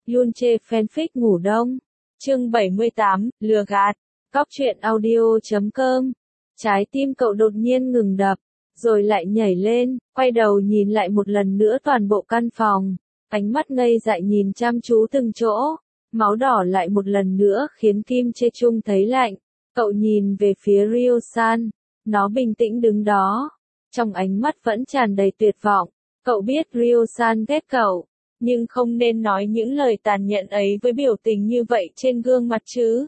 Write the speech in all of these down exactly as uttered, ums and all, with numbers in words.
Yun Che fanfic ngủ đông. Chương bảy mươi tám, lừa gạt. Cóc truyện audio chấm com. Trái tim cậu đột nhiên ngừng đập, rồi lại nhảy lên, quay đầu nhìn lại một lần nữa toàn bộ căn phòng. Ánh mắt ngây dại nhìn chăm chú từng chỗ. Máu đỏ lại một lần nữa khiến Kim Che Chung thấy lạnh. Cậu nhìn về phía Ryo-san. Nó bình tĩnh đứng đó. Trong ánh mắt vẫn tràn đầy tuyệt vọng. Cậu biết Ryo-san ghét cậu. Nhưng không nên nói những lời tàn nhẫn ấy với biểu tình như vậy trên gương mặt chứ.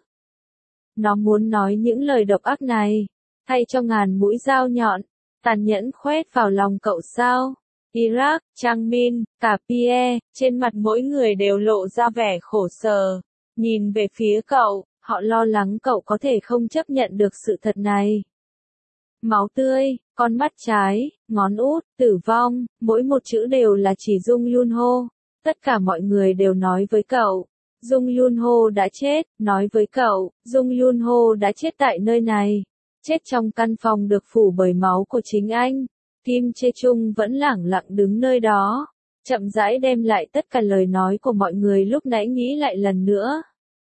Nó muốn nói những lời độc ác này. Thay cho ngàn mũi dao nhọn. Tàn nhẫn khoét vào lòng cậu sao? Iraq, Chang Min, cả Pierre, trên mặt mỗi người đều lộ ra vẻ khổ sở. Nhìn về phía cậu, họ lo lắng cậu có thể không chấp nhận được sự thật này. Máu tươi, con mắt trái, ngón út, tử vong, mỗi một chữ đều là chỉ Dung Yun Ho. Tất cả mọi người đều nói với cậu, Dung Yun Ho đã chết, nói với cậu, Dung Yun Ho đã chết tại nơi này. Chết trong căn phòng được phủ bởi máu của chính anh. Kim Che Chung vẫn lẳng lặng đứng nơi đó, chậm rãi đem lại tất cả lời nói của mọi người lúc nãy nghĩ lại lần nữa.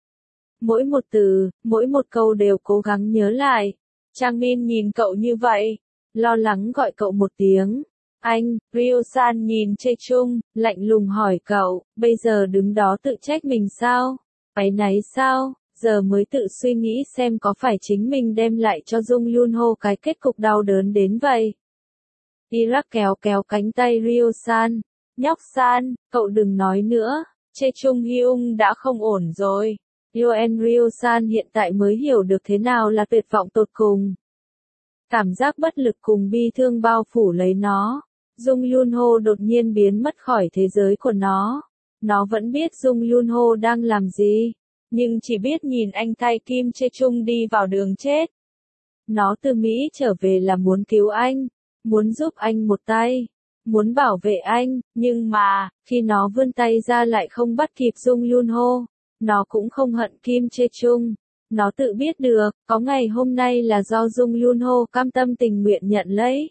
Mỗi một từ, mỗi một câu đều cố gắng nhớ lại. Chang Min nhìn cậu như vậy, lo lắng gọi cậu một tiếng. Anh, Ryo-san nhìn Che Chung, lạnh lùng hỏi cậu, bây giờ đứng đó tự trách mình sao? Áy náy sao? Giờ mới tự suy nghĩ xem có phải chính mình đem lại cho Dung Yun Ho cái kết cục đau đớn đến vậy. Iraq kéo kéo cánh tay Ryo-san. Nhóc-san, cậu đừng nói nữa. Che Chung Hyung đã không ổn rồi. Yoen Ryo-san hiện tại mới hiểu được thế nào là tuyệt vọng tột cùng. Cảm giác bất lực cùng bi thương bao phủ lấy nó. Dung Yun Ho đột nhiên biến mất khỏi thế giới của nó. Nó vẫn biết Dung Yun Ho đang làm gì. Nhưng chỉ biết nhìn anh thay Kim Che Chung đi vào đường chết. Nó từ Mỹ trở về là muốn cứu anh. Muốn giúp anh một tay. Muốn bảo vệ anh. Nhưng mà, khi nó vươn tay ra lại không bắt kịp Dung Yun Ho. Nó cũng không hận Kim Che Chung. Nó tự biết được, có ngày hôm nay là do Dung Yun Ho cam tâm tình nguyện nhận lấy.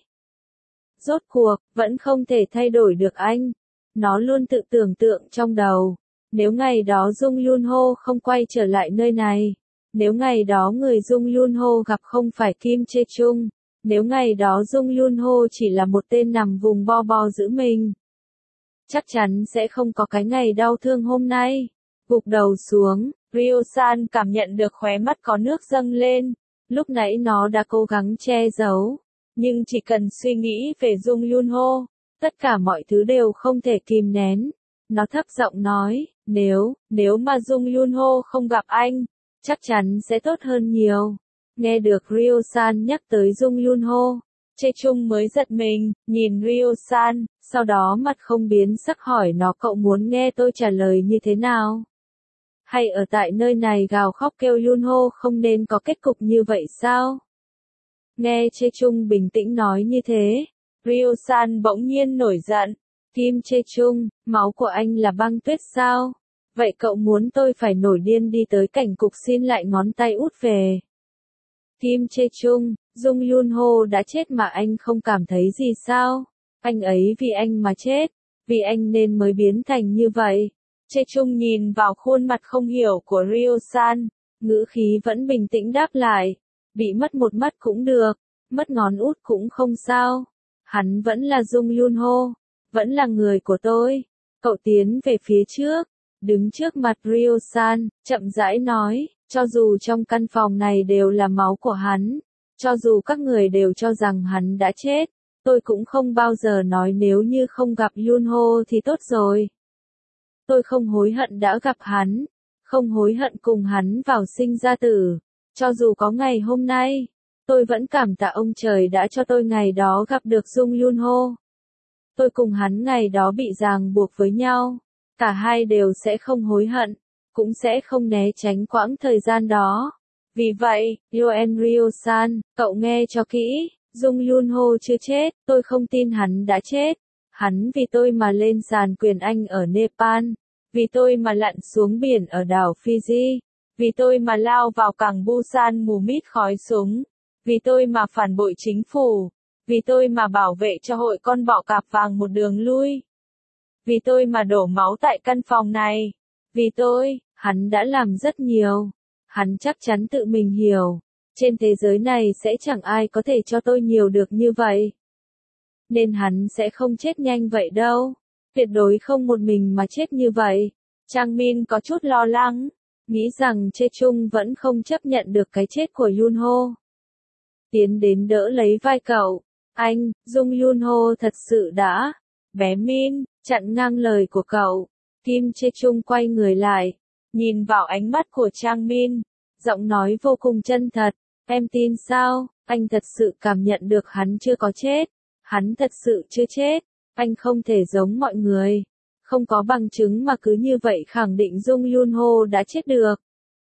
Rốt cuộc, vẫn không thể thay đổi được anh. Nó luôn tự tưởng tượng trong đầu. Nếu ngày đó Dung Yun Ho không quay trở lại nơi này. Nếu ngày đó người Dung Yun Ho gặp không phải Kim Che Chung. Nếu ngày đó Dung Yun Ho chỉ là một tên nằm vùng bo bo giữ mình. Chắc chắn sẽ không có cái ngày đau thương hôm nay. Gục đầu xuống, Ryo-san cảm nhận được khóe mắt có nước dâng lên. Lúc nãy nó đã cố gắng che giấu. Nhưng chỉ cần suy nghĩ về Dung Yun Ho, tất cả mọi thứ đều không thể kìm nén. Nó thấp giọng nói, nếu, nếu mà Dung Yun Ho không gặp anh, chắc chắn sẽ tốt hơn nhiều. Nghe được Ryo-san nhắc tới Dung Yun Ho, Che Chung mới giật mình, nhìn Ryo-san, sau đó mặt không biến sắc hỏi nó cậu muốn nghe tôi trả lời như thế nào? Hay ở tại nơi này gào khóc kêu Yun Ho không nên có kết cục như vậy sao? Nghe Che Chung bình tĩnh nói như thế, Ryo-san bỗng nhiên nổi giận. Kim Che Chung, máu của anh là băng tuyết sao? Vậy cậu muốn tôi phải nổi điên đi tới cảnh cục xin lại ngón tay út về? Kim Che Chung, Dung Yun Ho đã chết mà anh không cảm thấy gì sao? Anh ấy vì anh mà chết, vì anh nên mới biến thành như vậy. Che Chung nhìn vào khuôn mặt không hiểu của Ryo-san, ngữ khí vẫn bình tĩnh đáp lại. Bị mất một mắt cũng được, mất ngón út cũng không sao. Hắn vẫn là Dung Yun Ho, vẫn là người của tôi. Cậu tiến về phía trước, đứng trước mặt Ryo-san, chậm rãi nói, cho dù trong căn phòng này đều là máu của hắn, cho dù các người đều cho rằng hắn đã chết, tôi cũng không bao giờ nói nếu như không gặp Yun Ho thì tốt rồi. Tôi không hối hận đã gặp hắn, không hối hận cùng hắn vào sinh ra tử. Cho dù có ngày hôm nay, tôi vẫn cảm tạ ông trời đã cho tôi ngày đó gặp được Dung Yun Ho. Tôi cùng hắn ngày đó bị ràng buộc với nhau. Cả hai đều sẽ không hối hận, cũng sẽ không né tránh quãng thời gian đó. Vì vậy, Yoen Ryo-san, cậu nghe cho kỹ, Dung Yun Ho chưa chết, tôi không tin hắn đã chết. Hắn vì tôi mà lên sàn quyền Anh ở Nepal, vì tôi mà lặn xuống biển ở đảo Fiji. Vì tôi mà lao vào cảng Busan mù mịt khói súng. Vì tôi mà phản bội chính phủ. Vì tôi mà bảo vệ cho hội con bọ cạp vàng một đường lui. Vì tôi mà đổ máu tại căn phòng này. Vì tôi, hắn đã làm rất nhiều. Hắn chắc chắn tự mình hiểu. Trên thế giới này sẽ chẳng ai có thể cho tôi nhiều được như vậy. Nên hắn sẽ không chết nhanh vậy đâu. Tuyệt đối không một mình mà chết như vậy. Trang Min có chút lo lắng. Nghĩ rằng Chê Chung vẫn không chấp nhận được cái chết của Yunho. Tiến đến đỡ lấy vai cậu. Anh, Dung Yunho thật sự đã. Bé Min, chặn ngang lời của cậu. Kim Chê Chung quay người lại. Nhìn vào ánh mắt của Trang Min. Giọng nói vô cùng chân thật. Em tin sao, anh thật sự cảm nhận được hắn chưa có chết. Hắn thật sự chưa chết. Anh không thể giống mọi người. Không có bằng chứng mà cứ như vậy khẳng định Dung Yunho đã chết được.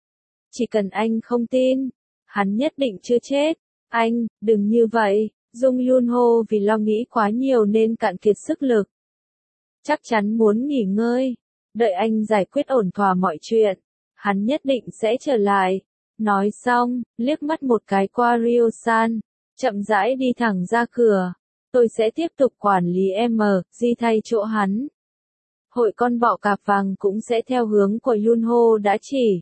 Chỉ cần anh không tin, hắn nhất định chưa chết. Anh, đừng như vậy. Dung Yunho vì lo nghĩ quá nhiều nên cạn kiệt sức lực. Chắc chắn muốn nghỉ ngơi. Đợi anh giải quyết ổn thỏa mọi chuyện. Hắn nhất định sẽ trở lại. Nói xong, liếc mắt một cái qua Ryo-san. Chậm rãi đi thẳng ra cửa. Tôi sẽ tiếp tục quản lý em, Di thay chỗ hắn. Hội con bọ cạp vàng cũng sẽ theo hướng của Yunho đã chỉ.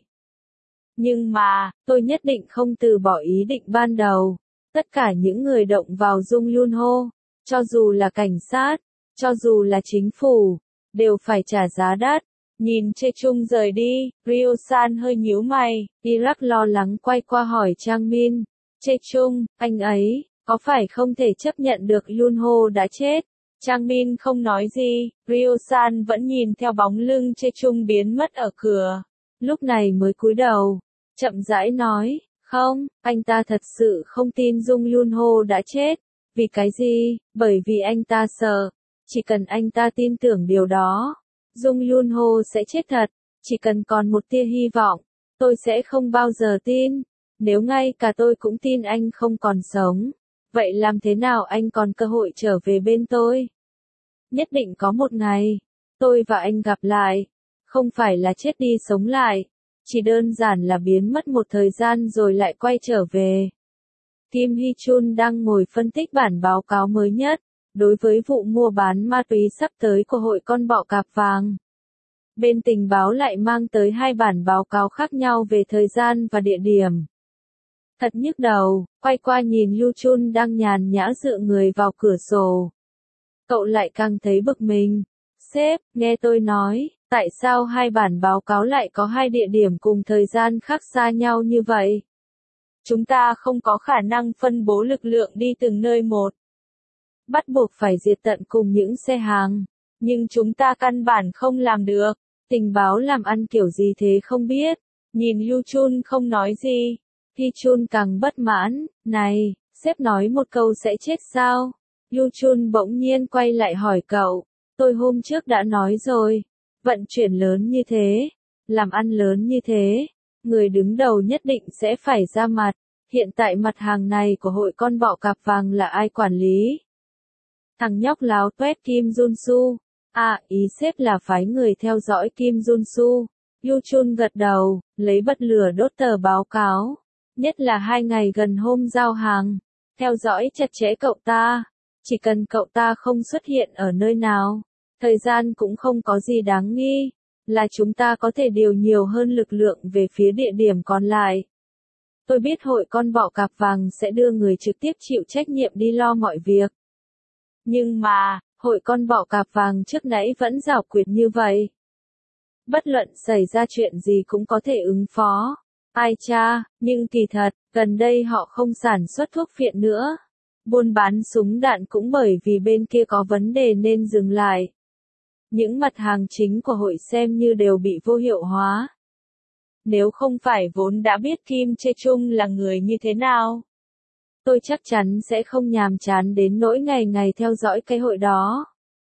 Nhưng mà, tôi nhất định không từ bỏ ý định ban đầu. Tất cả những người động vào Dung Yunho, cho dù là cảnh sát, cho dù là chính phủ, đều phải trả giá đắt. Nhìn Chê Chung rời đi, Ryo-san hơi nhíu mày, Iraq lo lắng quay qua hỏi Trang Min. Chê Chung, anh ấy, có phải không thể chấp nhận được Yunho đã chết? Trang Min không nói gì, Ryo-san vẫn nhìn theo bóng lưng Chê Chung biến mất ở cửa. Lúc này mới cúi đầu, chậm rãi nói, không, anh ta thật sự không tin Dung Yunho đã chết. Vì cái gì? Bởi vì anh ta sợ. Chỉ cần anh ta tin tưởng điều đó, Dung Yunho sẽ chết thật. Chỉ cần còn một tia hy vọng, tôi sẽ không bao giờ tin. Nếu ngay cả tôi cũng tin anh không còn sống, vậy làm thế nào anh còn cơ hội trở về bên tôi? Nhất định có một ngày, tôi và anh gặp lại. Không phải là chết đi sống lại, chỉ đơn giản là biến mất một thời gian rồi lại quay trở về. Kim Hee-chun đang ngồi phân tích bản báo cáo mới nhất, đối với vụ mua bán ma túy sắp tới của hội con bọ cạp vàng. Bên tình báo lại mang tới hai bản báo cáo khác nhau về thời gian và địa điểm. Thật nhức đầu, quay qua nhìn Yu Chun đang nhàn nhã dựa người vào cửa sổ. Cậu lại càng thấy bực mình. Sếp, nghe tôi nói, tại sao hai bản báo cáo lại có hai địa điểm cùng thời gian khác xa nhau như vậy? Chúng ta không có khả năng phân bố lực lượng đi từng nơi một. Bắt buộc phải diệt tận cùng những xe hàng. Nhưng chúng ta căn bản không làm được. Tình báo làm ăn kiểu gì thế không biết. Nhìn Yu Chun không nói gì. Hee Chun càng bất mãn. Này, sếp nói một câu sẽ chết sao? Yu Chun bỗng nhiên quay lại hỏi cậu. Tôi hôm trước đã nói rồi. Vận chuyển lớn như thế. Làm ăn lớn như thế. Người đứng đầu nhất định sẽ phải ra mặt. Hiện tại mặt hàng này của hội con bọ cạp vàng là ai quản lý? Thằng nhóc láo tuét Kim Jun-su. À, ý sếp là phái người theo dõi Kim Jun-su. Yu Chun gật đầu, lấy bật lửa đốt tờ báo cáo. Nhất là hai ngày gần hôm giao hàng. Theo dõi chặt chẽ cậu ta. Chỉ cần cậu ta không xuất hiện ở nơi nào, thời gian cũng không có gì đáng nghi. Là chúng ta có thể điều nhiều hơn lực lượng về phía địa điểm còn lại. Tôi biết hội con bọ cạp vàng sẽ đưa người trực tiếp chịu trách nhiệm đi lo mọi việc. Nhưng mà, hội con bọ cạp vàng trước nãy vẫn giảo quyệt như vậy. Bất luận xảy ra chuyện gì cũng có thể ứng phó. Ai cha, nhưng kỳ thật, gần đây họ không sản xuất thuốc phiện nữa. Buôn bán súng đạn cũng bởi vì bên kia có vấn đề nên dừng lại. Những mặt hàng chính của hội xem như đều bị vô hiệu hóa. Nếu không phải vốn đã biết Kim Chê Chung là người như thế nào, tôi chắc chắn sẽ không nhàm chán đến nỗi ngày ngày theo dõi cái hội đó.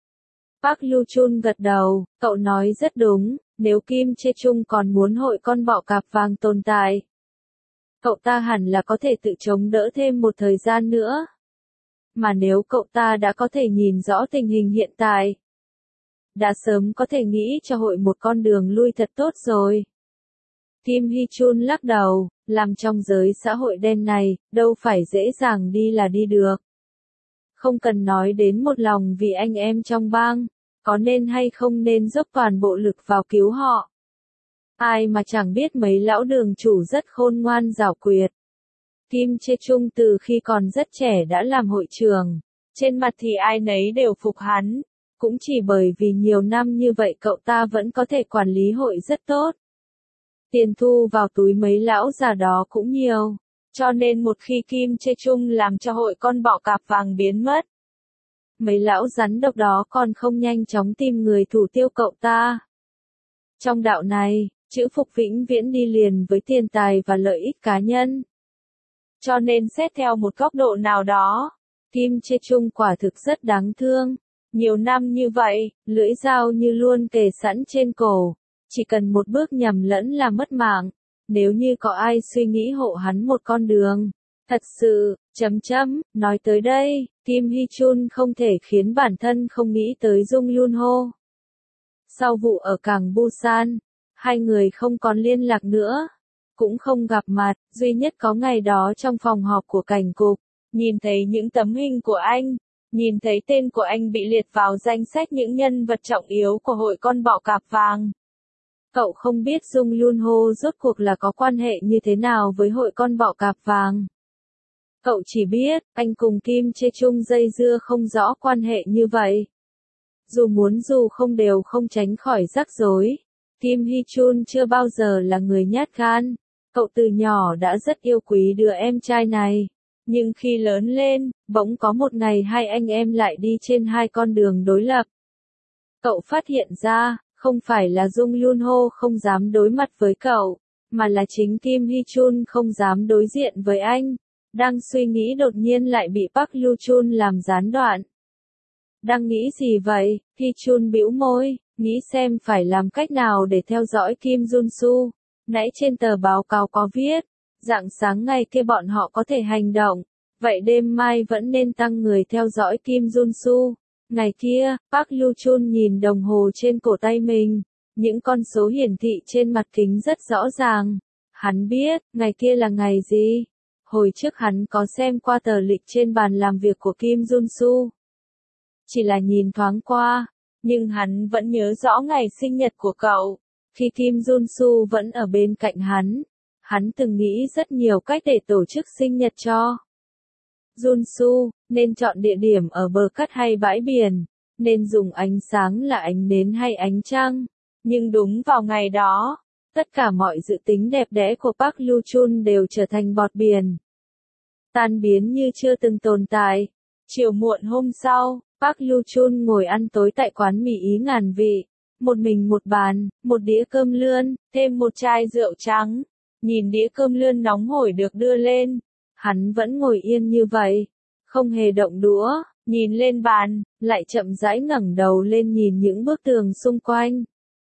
Park Yu Chun gật đầu, cậu nói rất đúng, nếu Kim Chê Chung còn muốn hội con bọ cạp vàng tồn tại, cậu ta hẳn là có thể tự chống đỡ thêm một thời gian nữa. Mà nếu cậu ta đã có thể nhìn rõ tình hình hiện tại, đã sớm có thể nghĩ cho hội một con đường lui thật tốt rồi. Kim Hee Chun lắc đầu, làm trong giới xã hội đen này, đâu phải dễ dàng đi là đi được. Không cần nói đến một lòng vì anh em trong bang, có nên hay không nên dốc toàn bộ lực vào cứu họ. Ai mà chẳng biết mấy lão đường chủ rất khôn ngoan giảo quyệt. Kim Chê Chung từ khi còn rất trẻ đã làm hội trưởng, trên mặt thì ai nấy đều phục hắn, cũng chỉ bởi vì nhiều năm như vậy cậu ta vẫn có thể quản lý hội rất tốt. Tiền thu vào túi mấy lão già đó cũng nhiều, cho nên một khi Kim Chê Chung làm cho hội con bọ cạp vàng biến mất, mấy lão rắn độc đó còn không nhanh chóng tìm người thủ tiêu cậu ta. Trong đạo này, chữ phục vĩnh viễn đi liền với tiền tài và lợi ích cá nhân. Cho nên xét theo một góc độ nào đó, Kim Chê Chung quả thực rất đáng thương. Nhiều năm như vậy, lưỡi dao như luôn kề sẵn trên cổ, chỉ cần một bước nhầm lẫn là mất mạng. Nếu như có ai suy nghĩ hộ hắn một con đường, thật sự, chấm chấm, nói tới đây, Kim Hee Chun không thể khiến bản thân không nghĩ tới Jung Yun Ho. Sau vụ ở cảng Busan, hai người không còn liên lạc nữa, cũng không gặp mặt, duy nhất có ngày đó trong phòng họp của cảnh cục, nhìn thấy những tấm hình của anh, nhìn thấy tên của anh bị liệt vào danh sách những nhân vật trọng yếu của hội con bọ cạp vàng. Cậu không biết Jung Yun Ho rốt cuộc là có quan hệ như thế nào với hội con bọ cạp vàng. Cậu chỉ biết, anh cùng Kim Chê Chung dây dưa không rõ quan hệ như vậy. Dù muốn dù không đều không tránh khỏi rắc rối. Kim Hee Chun chưa bao giờ là người nhát gan. Cậu từ nhỏ đã rất yêu quý đứa em trai này. Nhưng khi lớn lên, bỗng có một ngày hai anh em lại đi trên hai con đường đối lập. Cậu phát hiện ra, không phải là Jung Yun Ho không dám đối mặt với cậu, mà là chính Kim Hee Chun không dám đối diện với anh. Đang suy nghĩ đột nhiên lại bị Park Lu Chun làm gián đoạn. Đang nghĩ gì vậy? Hee Chun bĩu môi, nghĩ xem phải làm cách nào để theo dõi Kim Jun Su. Nãy trên tờ báo cáo có viết, rạng sáng ngày kia bọn họ có thể hành động, vậy đêm mai vẫn nên tăng người theo dõi Kim Jun Su. Ngày kia, Park Lu Chun nhìn đồng hồ trên cổ tay mình, những con số hiển thị trên mặt kính rất rõ ràng. Hắn biết, ngày kia là ngày gì? Hồi trước hắn có xem qua tờ lịch trên bàn làm việc của Kim Jun Su. Chỉ là nhìn thoáng qua, nhưng hắn vẫn nhớ rõ ngày sinh nhật của cậu. Khi Kim Jun Su vẫn ở bên cạnh hắn, hắn từng nghĩ rất nhiều cách để tổ chức sinh nhật cho Jun Su, nên chọn địa điểm ở bờ cát hay bãi biển, nên dùng ánh sáng là ánh nến hay ánh trăng. Nhưng đúng vào ngày đó, tất cả mọi dự tính đẹp đẽ của Park Lu Chun đều trở thành bọt biển. Tan biến như chưa từng tồn tại. Chiều muộn hôm sau, Park Lu Chun ngồi ăn tối tại quán mì Ý ngàn vị. Một mình một bàn, một đĩa cơm lươn, thêm một chai rượu trắng. Nhìn đĩa cơm lươn nóng hổi được đưa lên, hắn vẫn ngồi yên như vậy, không hề động đũa, nhìn lên bàn, lại chậm rãi ngẩng đầu lên nhìn những bức tường xung quanh.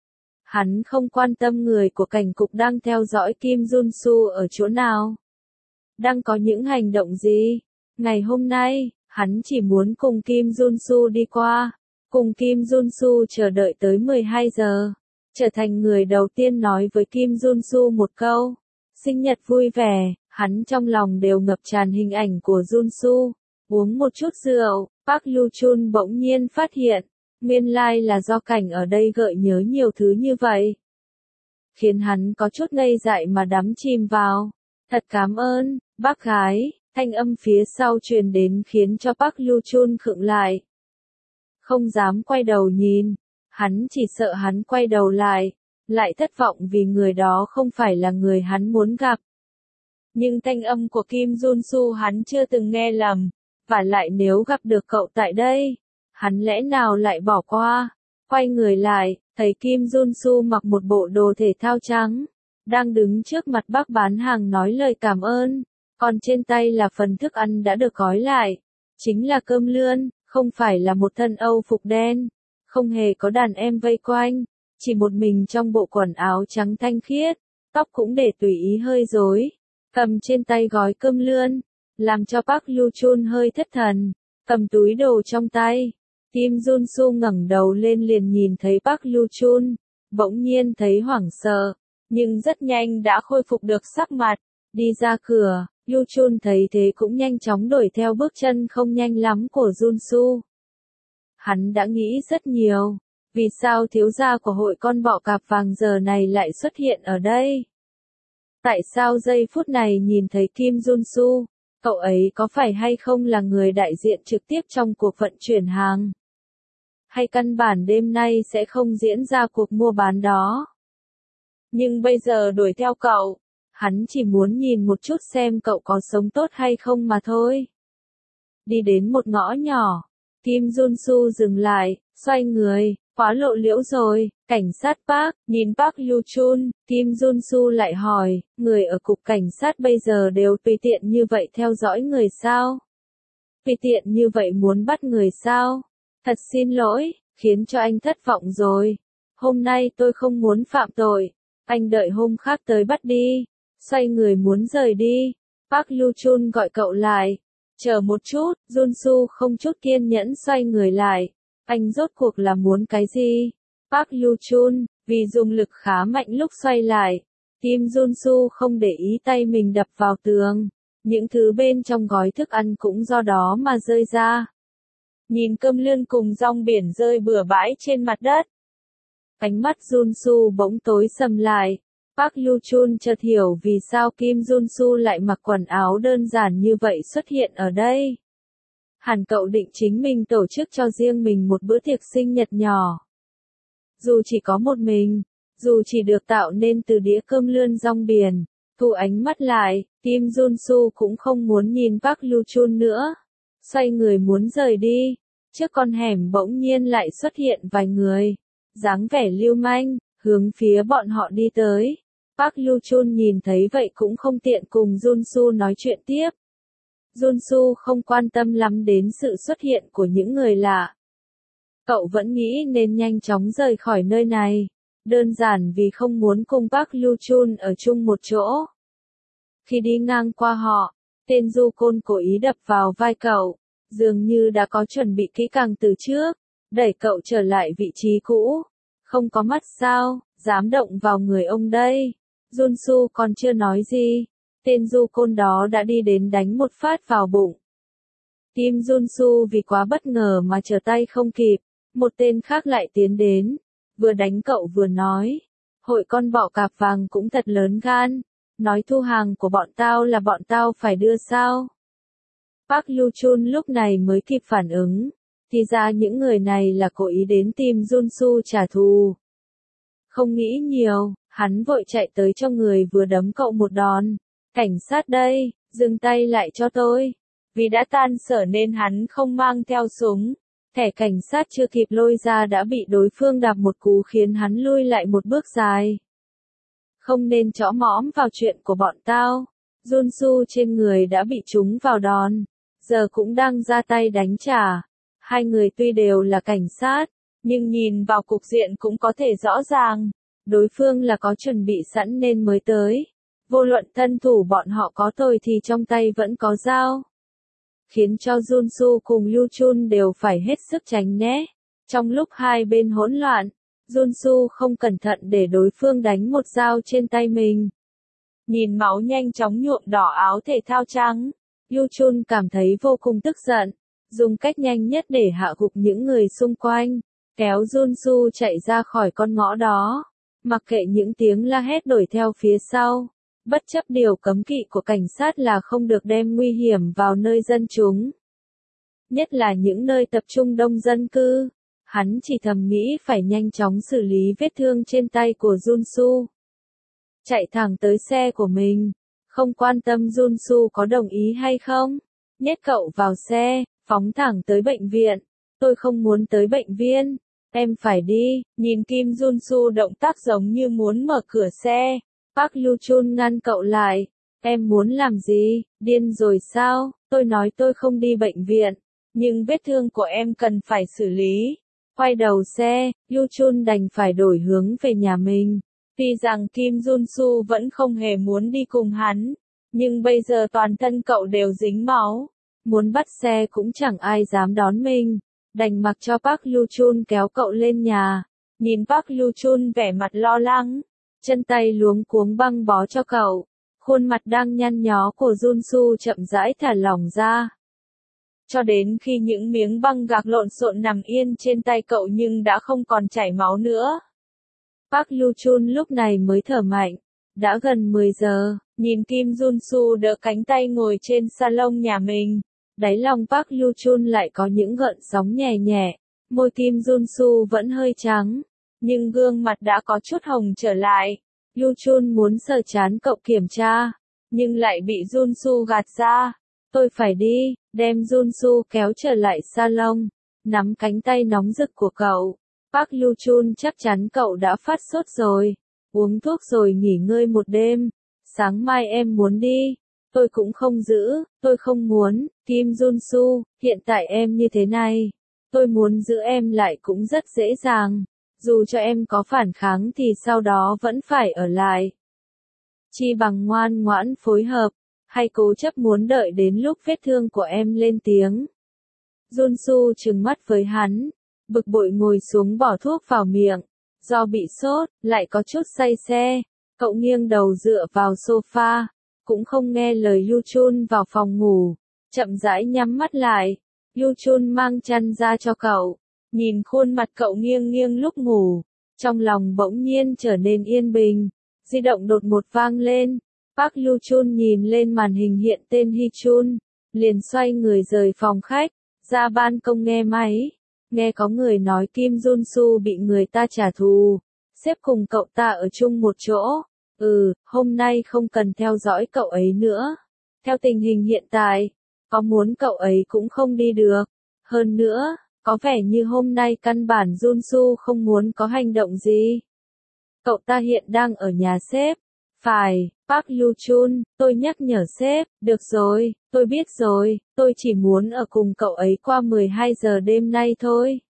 Hắn không quan tâm người của cảnh cục đang theo dõi Kim Jun Su ở chỗ nào, đang có những hành động gì. Ngày hôm nay, hắn chỉ muốn cùng Kim Jun Su đi qua, cùng Kim Jun Su chờ đợi tới mười hai giờ, trở thành người đầu tiên nói với Kim Jun Su một câu, sinh nhật vui vẻ. Hắn trong lòng đều ngập tràn hình ảnh của Jun Su. Uống một chút rượu, Park Lu Chun bỗng nhiên phát hiện, nguyên lai là do cảnh ở đây gợi nhớ nhiều thứ như vậy. Khiến hắn có chút ngây dại mà đắm chìm vào. Thật cảm ơn, bác gái, thanh âm phía sau truyền đến khiến cho Park Lu Chun khựng lại. Không dám quay đầu nhìn, hắn chỉ sợ hắn quay đầu lại, lại thất vọng vì người đó không phải là người hắn muốn gặp. Nhưng thanh âm của Kim Jun Su hắn chưa từng nghe lầm, và lại nếu gặp được cậu tại đây, hắn lẽ nào lại bỏ qua. Quay người lại, thấy Kim Jun Su mặc một bộ đồ thể thao trắng, đang đứng trước mặt bác bán hàng nói lời cảm ơn, còn trên tay là phần thức ăn đã được gói lại, chính là cơm lươn, không phải là một thân Âu phục đen, không hề có đàn em vây quanh, chỉ một mình trong bộ quần áo trắng thanh khiết, tóc cũng để tùy ý hơi rối. Cầm trên tay gói cơm lươn, làm cho Park Lu Chun hơi thất thần, cầm túi đồ trong tay. Kim Jun Su ngẩng đầu lên liền nhìn thấy Park Lu Chun, bỗng nhiên thấy hoảng sợ, nhưng rất nhanh đã khôi phục được sắc mặt, đi ra cửa. Lu Chun thấy thế cũng nhanh chóng đuổi theo bước chân không nhanh lắm của Jun Su. Hắn đã nghĩ rất nhiều, Vì sao thiếu gia của hội con bọ cạp vàng giờ này lại xuất hiện ở đây? Tại sao giây phút này nhìn thấy Kim Jun-su, cậu ấy có phải hay không là người đại diện trực tiếp trong cuộc vận chuyển hàng? Hay căn bản đêm nay sẽ không diễn ra cuộc mua bán đó? Nhưng bây giờ đuổi theo cậu, hắn chỉ muốn nhìn một chút xem cậu có sống tốt hay không mà thôi. Đi đến một ngõ nhỏ, Kim Jun-su dừng lại, xoay người, quá lộ liễu rồi, cảnh sát Park, nhìn Park Yu-chun, Kim Jun-su lại hỏi, người ở cục cảnh sát bây giờ đều tùy tiện như vậy theo dõi người sao? Tùy tiện như vậy muốn bắt người sao? Thật xin lỗi, khiến cho anh thất vọng rồi. Hôm nay tôi không muốn phạm tội, anh đợi hôm khác tới bắt đi. Xoay người muốn rời đi, Park Yu-chun gọi cậu lại. Chờ một chút, Jun-su không chút kiên nhẫn xoay người lại. Anh rốt cuộc là muốn cái gì? Park Yu-chun, vì dùng lực khá mạnh lúc xoay lại. Kim Jun-su không để ý tay mình đập vào tường. Những thứ bên trong gói thức ăn cũng do đó mà rơi ra. Nhìn cơm lươn cùng rong biển rơi bừa bãi trên mặt đất. Ánh mắt Jun-su bỗng tối sầm lại. Park Yu-chun chợt hiểu vì sao Kim Jun-su lại mặc quần áo đơn giản như vậy xuất hiện ở đây. Hẳn cậu định chính mình tổ chức cho riêng mình một bữa tiệc sinh nhật nhỏ. Dù chỉ có một mình, dù chỉ được tạo nên từ đĩa cơm lươn rong biển, thu ánh mắt lại, Kim Jun-su cũng không muốn nhìn Park Yu-chun nữa. Xoay người muốn rời đi, trước con hẻm bỗng nhiên lại xuất hiện vài người, dáng vẻ lưu manh, hướng phía bọn họ đi tới. Park Yu-chun nhìn thấy vậy cũng không tiện cùng Jun-su nói chuyện tiếp. Jun-su không quan tâm lắm đến sự xuất hiện của những người lạ. Cậu vẫn nghĩ nên nhanh chóng rời khỏi nơi này, đơn giản vì không muốn cùng Park Yu-chun ở chung một chỗ. Khi đi ngang qua họ, tên du côn cố ý đập vào vai cậu, dường như đã có chuẩn bị kỹ càng từ trước, đẩy cậu trở lại vị trí cũ. Không có mắt sao, dám động vào người ông đây. Jun-su còn chưa nói gì, tên du côn đó đã đi đến đánh một phát vào bụng. Kim Jun-su vì quá bất ngờ mà trở tay không kịp, một tên khác lại tiến đến, vừa đánh cậu vừa nói, hội con bọ cạp vàng cũng thật lớn gan, nói thu hàng của bọn tao là bọn tao phải đưa sao. Park Yu-chun lúc này mới kịp phản ứng, thì ra những người này là cố ý đến tìm Jun-su trả thù. Không nghĩ nhiều, hắn vội chạy tới cho người vừa đấm cậu một đòn. Cảnh sát đây, dừng tay lại cho tôi. Vì đã tan sở nên hắn không mang theo súng. Thẻ cảnh sát chưa kịp lôi ra đã bị đối phương đạp một cú khiến hắn lui lại một bước dài. Không nên chõ mõm vào chuyện của bọn tao. Jun-su trên người đã bị trúng vào đòn, giờ cũng đang ra tay đánh trả. Hai người tuy đều là cảnh sát, nhưng nhìn vào cục diện cũng có thể rõ ràng, đối phương là có chuẩn bị sẵn nên mới tới. Vô luận thân thủ bọn họ có tồi thì trong tay vẫn có dao. Khiến cho Jun-su cùng Yu-chun đều phải hết sức tránh né. Trong lúc hai bên hỗn loạn, Jun-su không cẩn thận để đối phương đánh một dao trên tay mình. Nhìn máu nhanh chóng nhuộm đỏ áo thể thao trắng, Yu-chun cảm thấy vô cùng tức giận, dùng cách nhanh nhất để hạ gục những người xung quanh, kéo Jun-su chạy ra khỏi con ngõ đó, mặc kệ những tiếng la hét đuổi theo phía sau. Bất chấp điều cấm kỵ của cảnh sát là không được đem nguy hiểm vào nơi dân chúng. Nhất là những nơi tập trung đông dân cư. Hắn chỉ thầm nghĩ phải nhanh chóng xử lý vết thương trên tay của Jun-su. Chạy thẳng tới xe của mình. Không quan tâm Jun-su có đồng ý hay không. Nhét cậu vào xe, phóng thẳng tới bệnh viện. Tôi không muốn tới bệnh viện. Em phải đi. Nhìn Kim Jun-su động tác giống như muốn mở cửa xe. Park Yu-chun ngăn cậu lại. Em muốn làm gì? Điên rồi sao? Tôi nói tôi không đi bệnh viện. Nhưng vết thương của em cần phải xử lý. Quay đầu xe, Yu-chun đành phải đổi hướng về nhà mình. Tuy rằng Kim Jun-su vẫn không hề muốn đi cùng hắn. Nhưng bây giờ toàn thân cậu đều dính máu. Muốn bắt xe cũng chẳng ai dám đón mình. Đành mặc cho Park Yu-chun kéo cậu lên nhà. Nhìn Park Yu-chun vẻ mặt lo lắng. Chân tay luống cuống băng bó cho cậu. Khuôn mặt đang nhăn nhó của Jun-su chậm rãi thả lỏng ra. cho đến khi những miếng băng gạc lộn xộn nằm yên trên tay cậu nhưng đã không còn chảy máu nữa. Park Lu-chun lúc này mới thở mạnh. Đã gần mười giờ, nhìn Kim Jun-su đỡ cánh tay ngồi trên salon nhà mình. Đáy lòng Park Lu-chun lại có những gợn sóng nhẹ nhẹ. Môi Kim Jun-su vẫn hơi trắng, nhưng gương mặt đã có chút hồng trở lại. Lu-chun muốn sờ trán cậu kiểm tra, nhưng lại bị Jun-su gạt ra. Tôi phải đi, đem Jun-su kéo trở lại salon, nắm cánh tay nóng rực của cậu. Park Lu-chun chắc chắn cậu đã phát sốt rồi. Uống thuốc rồi nghỉ ngơi một đêm. Sáng mai em muốn đi. Tôi cũng không giữ, tôi không muốn. Kim Jun-su, hiện tại em như thế này. Tôi muốn giữ em lại cũng rất dễ dàng. Dù cho em có phản kháng thì sau đó vẫn phải ở lại. Chi bằng ngoan ngoãn phối hợp, hay cố chấp muốn đợi đến lúc vết thương của em lên tiếng. Jun-su trừng mắt với hắn, bực bội ngồi xuống bỏ thuốc vào miệng. Do bị sốt, lại có chút say xe, cậu nghiêng đầu dựa vào sofa, cũng không nghe lời Lu-chun vào phòng ngủ, chậm rãi nhắm mắt lại. Lu-chun mang chăn ra cho cậu, nhìn khuôn mặt cậu nghiêng nghiêng lúc ngủ, trong lòng bỗng nhiên trở nên yên bình. Di động đột một vang lên, Park Lu-chun nhìn lên màn hình hiện tên Hi-chun, liền xoay người rời phòng khách, ra ban công nghe máy. Nghe có người nói Kim Jun-su bị người ta trả thù, xếp cùng cậu ta ở chung một chỗ. Ừ, hôm nay không cần theo dõi cậu ấy nữa. Theo tình hình hiện tại, có muốn cậu ấy cũng không đi được. Hơn nữa, có vẻ như hôm nay căn bản Jun-su không muốn có hành động gì. Cậu ta hiện đang ở nhà sếp. Phải, Park Lu-chun, tôi nhắc nhở sếp, được rồi, tôi biết rồi, tôi chỉ muốn ở cùng cậu ấy qua mười hai giờ đêm nay thôi.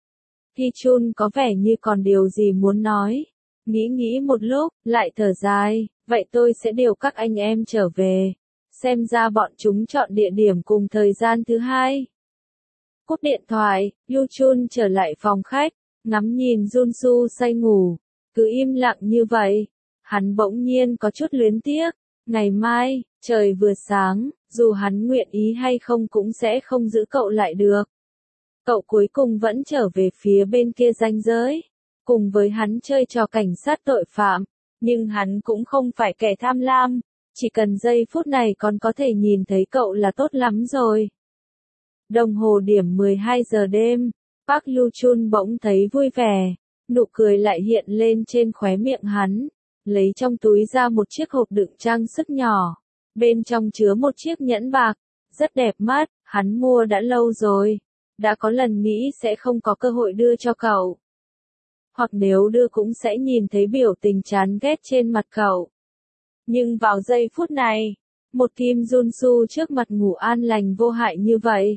Hi-chun có vẻ như còn điều gì muốn nói. Nghĩ nghĩ một lúc, lại thở dài, vậy tôi sẽ điều các anh em trở về. Xem ra bọn chúng chọn địa điểm cùng thời gian thứ hai. Cúp điện thoại, Lu-chun trở lại phòng khách, ngắm nhìn Jun-su say ngủ, cứ im lặng như vậy. Hắn bỗng nhiên có chút luyến tiếc, ngày mai, trời vừa sáng, dù hắn nguyện ý hay không cũng sẽ không giữ cậu lại được. Cậu cuối cùng vẫn trở về phía bên kia ranh giới, cùng với hắn chơi trò cảnh sát tội phạm, nhưng hắn cũng không phải kẻ tham lam, chỉ cần giây phút này còn có thể nhìn thấy cậu là tốt lắm rồi. Đồng hồ điểm mười hai giờ đêm, Park Lu-chun bỗng thấy vui vẻ, nụ cười lại hiện lên trên khóe miệng hắn. Lấy trong túi ra một chiếc hộp đựng trang sức nhỏ, bên trong chứa một chiếc nhẫn bạc, rất đẹp mắt, hắn mua đã lâu rồi, đã có lần nghĩ sẽ không có cơ hội đưa cho cậu. Hoặc nếu đưa cũng sẽ nhìn thấy biểu tình chán ghét trên mặt cậu. Nhưng vào giây phút này, một Kim Jun-su trước mặt ngủ an lành vô hại như vậy,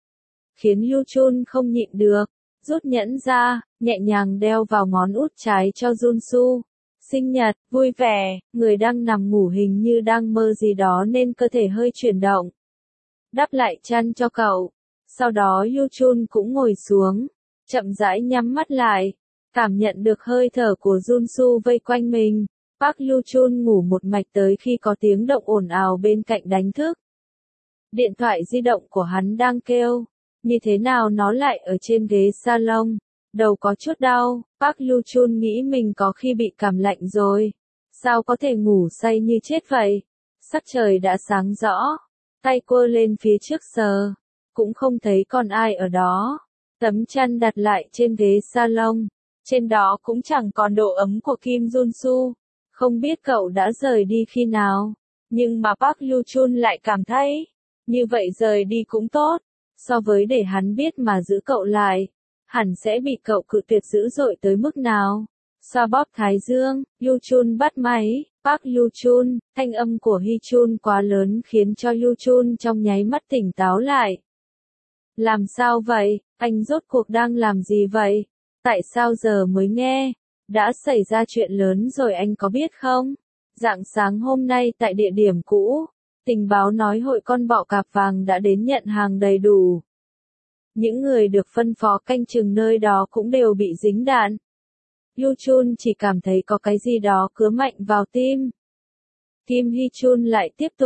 khiến Lu-chun không nhịn được, rút nhẫn ra, nhẹ nhàng đeo vào ngón út trái cho Jun-su. Sinh nhật, vui vẻ, người đang nằm ngủ hình như đang mơ gì đó nên cơ thể hơi chuyển động. Đắp lại chăn cho cậu. Sau đó Lu-chun cũng ngồi xuống, chậm rãi nhắm mắt lại, cảm nhận được hơi thở của Jun-su vây quanh mình. Park Lu-chun ngủ một mạch tới khi có tiếng động ồn ào bên cạnh đánh thức. Điện thoại di động của hắn đang kêu, như thế nào nó lại ở trên ghế salon. Đầu có chút đau, Park Lu-chun nghĩ mình có khi bị cảm lạnh rồi. Sao có thể ngủ say như chết vậy? Sắc trời đã sáng rõ, tay quơ lên phía trước sờ, cũng không thấy còn ai ở đó. Tấm chăn đặt lại trên ghế salon, trên đó cũng chẳng còn độ ấm của Kim Jun-su. Không biết cậu đã rời đi khi nào, nhưng mà Park Lu-chun lại cảm thấy, như vậy rời đi cũng tốt, so với để hắn biết mà giữ cậu lại. Hẳn sẽ bị cậu cự tuyệt dữ dội tới mức nào. Xoa bóp thái dương, Lu-chun bắt máy. Park Lu-chun, thanh âm của Hi-chun quá lớn khiến cho Lu-chun trong nháy mắt tỉnh táo lại. Làm sao vậy, anh rốt cuộc đang làm gì vậy? Tại sao giờ mới nghe? Đã xảy ra chuyện lớn rồi anh có biết không? Rạng sáng hôm nay tại địa điểm cũ, tình báo nói hội con bọ cạp vàng đã đến nhận hàng đầy đủ. Những người được phân phó canh chừng nơi đó cũng đều bị dính đạn. Lu-chun chỉ cảm thấy có cái gì đó cứa mạnh vào tim. Kim Hi-chun lại tiếp tục,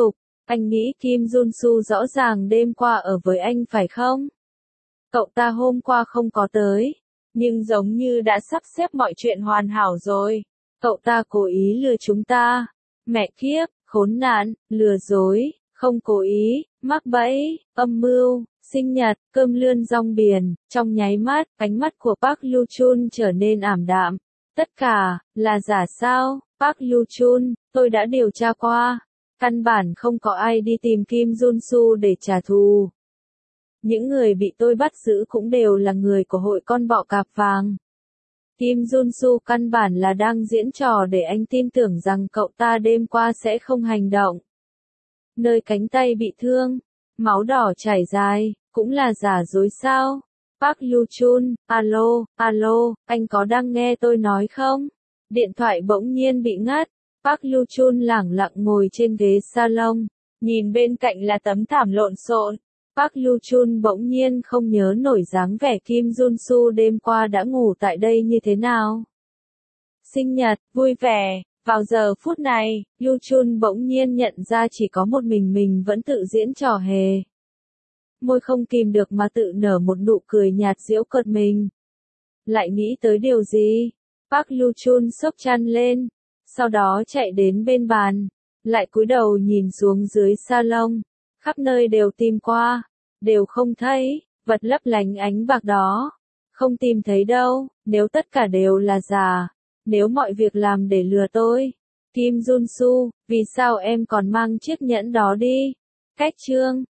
Anh nghĩ Kim Jun-soo rõ ràng đêm qua ở với anh phải không? Cậu ta hôm qua không có tới, nhưng giống như đã sắp xếp mọi chuyện hoàn hảo rồi. Cậu ta cố ý lừa chúng ta. Mẹ kiếp, khốn nạn, lừa dối, không cố ý, mắc bẫy, âm mưu, sinh nhật, cơm lươn rong biển. Trong nháy mắt, ánh mắt của Park Lu-chun trở nên ảm đạm. Tất cả, là giả sao? Park Lu-chun, tôi đã điều tra qua. Căn bản không có ai đi tìm Kim Jun-soo để trả thù. Những người bị tôi bắt giữ cũng đều là người của hội con bọ cạp vàng. Kim Jun-soo căn bản là đang diễn trò để anh tin tưởng rằng cậu ta đêm qua sẽ không hành động. Nơi cánh tay bị thương, máu đỏ chảy dài, cũng là giả dối sao? Park Lu-chun, alo, alo, anh có đang nghe tôi nói không? Điện thoại bỗng nhiên bị ngắt. Park Lu-chun lẳng lặng ngồi trên ghế salon, nhìn bên cạnh là tấm thảm lộn xộn. Park Lu-chun bỗng nhiên không nhớ nổi dáng vẻ Kim Jun-soo đêm qua đã ngủ tại đây như thế nào. Sinh nhật, vui vẻ, vào giờ phút này, Lu-chun bỗng nhiên nhận ra chỉ có một mình mình vẫn tự diễn trò hề. Môi không kìm được mà tự nở một nụ cười nhạt giễu cợt mình. Lại nghĩ tới điều gì? Park Lu-chun xốc chăn lên, sau đó chạy đến bên bàn, lại cúi đầu nhìn xuống dưới salon. Khắp nơi đều tìm qua, đều không thấy, vật lấp lánh ánh bạc đó. Không tìm thấy đâu, nếu tất cả đều là giả, nếu mọi việc làm để lừa tôi. Kim Jun-soo, vì sao em còn mang chiếc nhẫn đó đi? Cách chương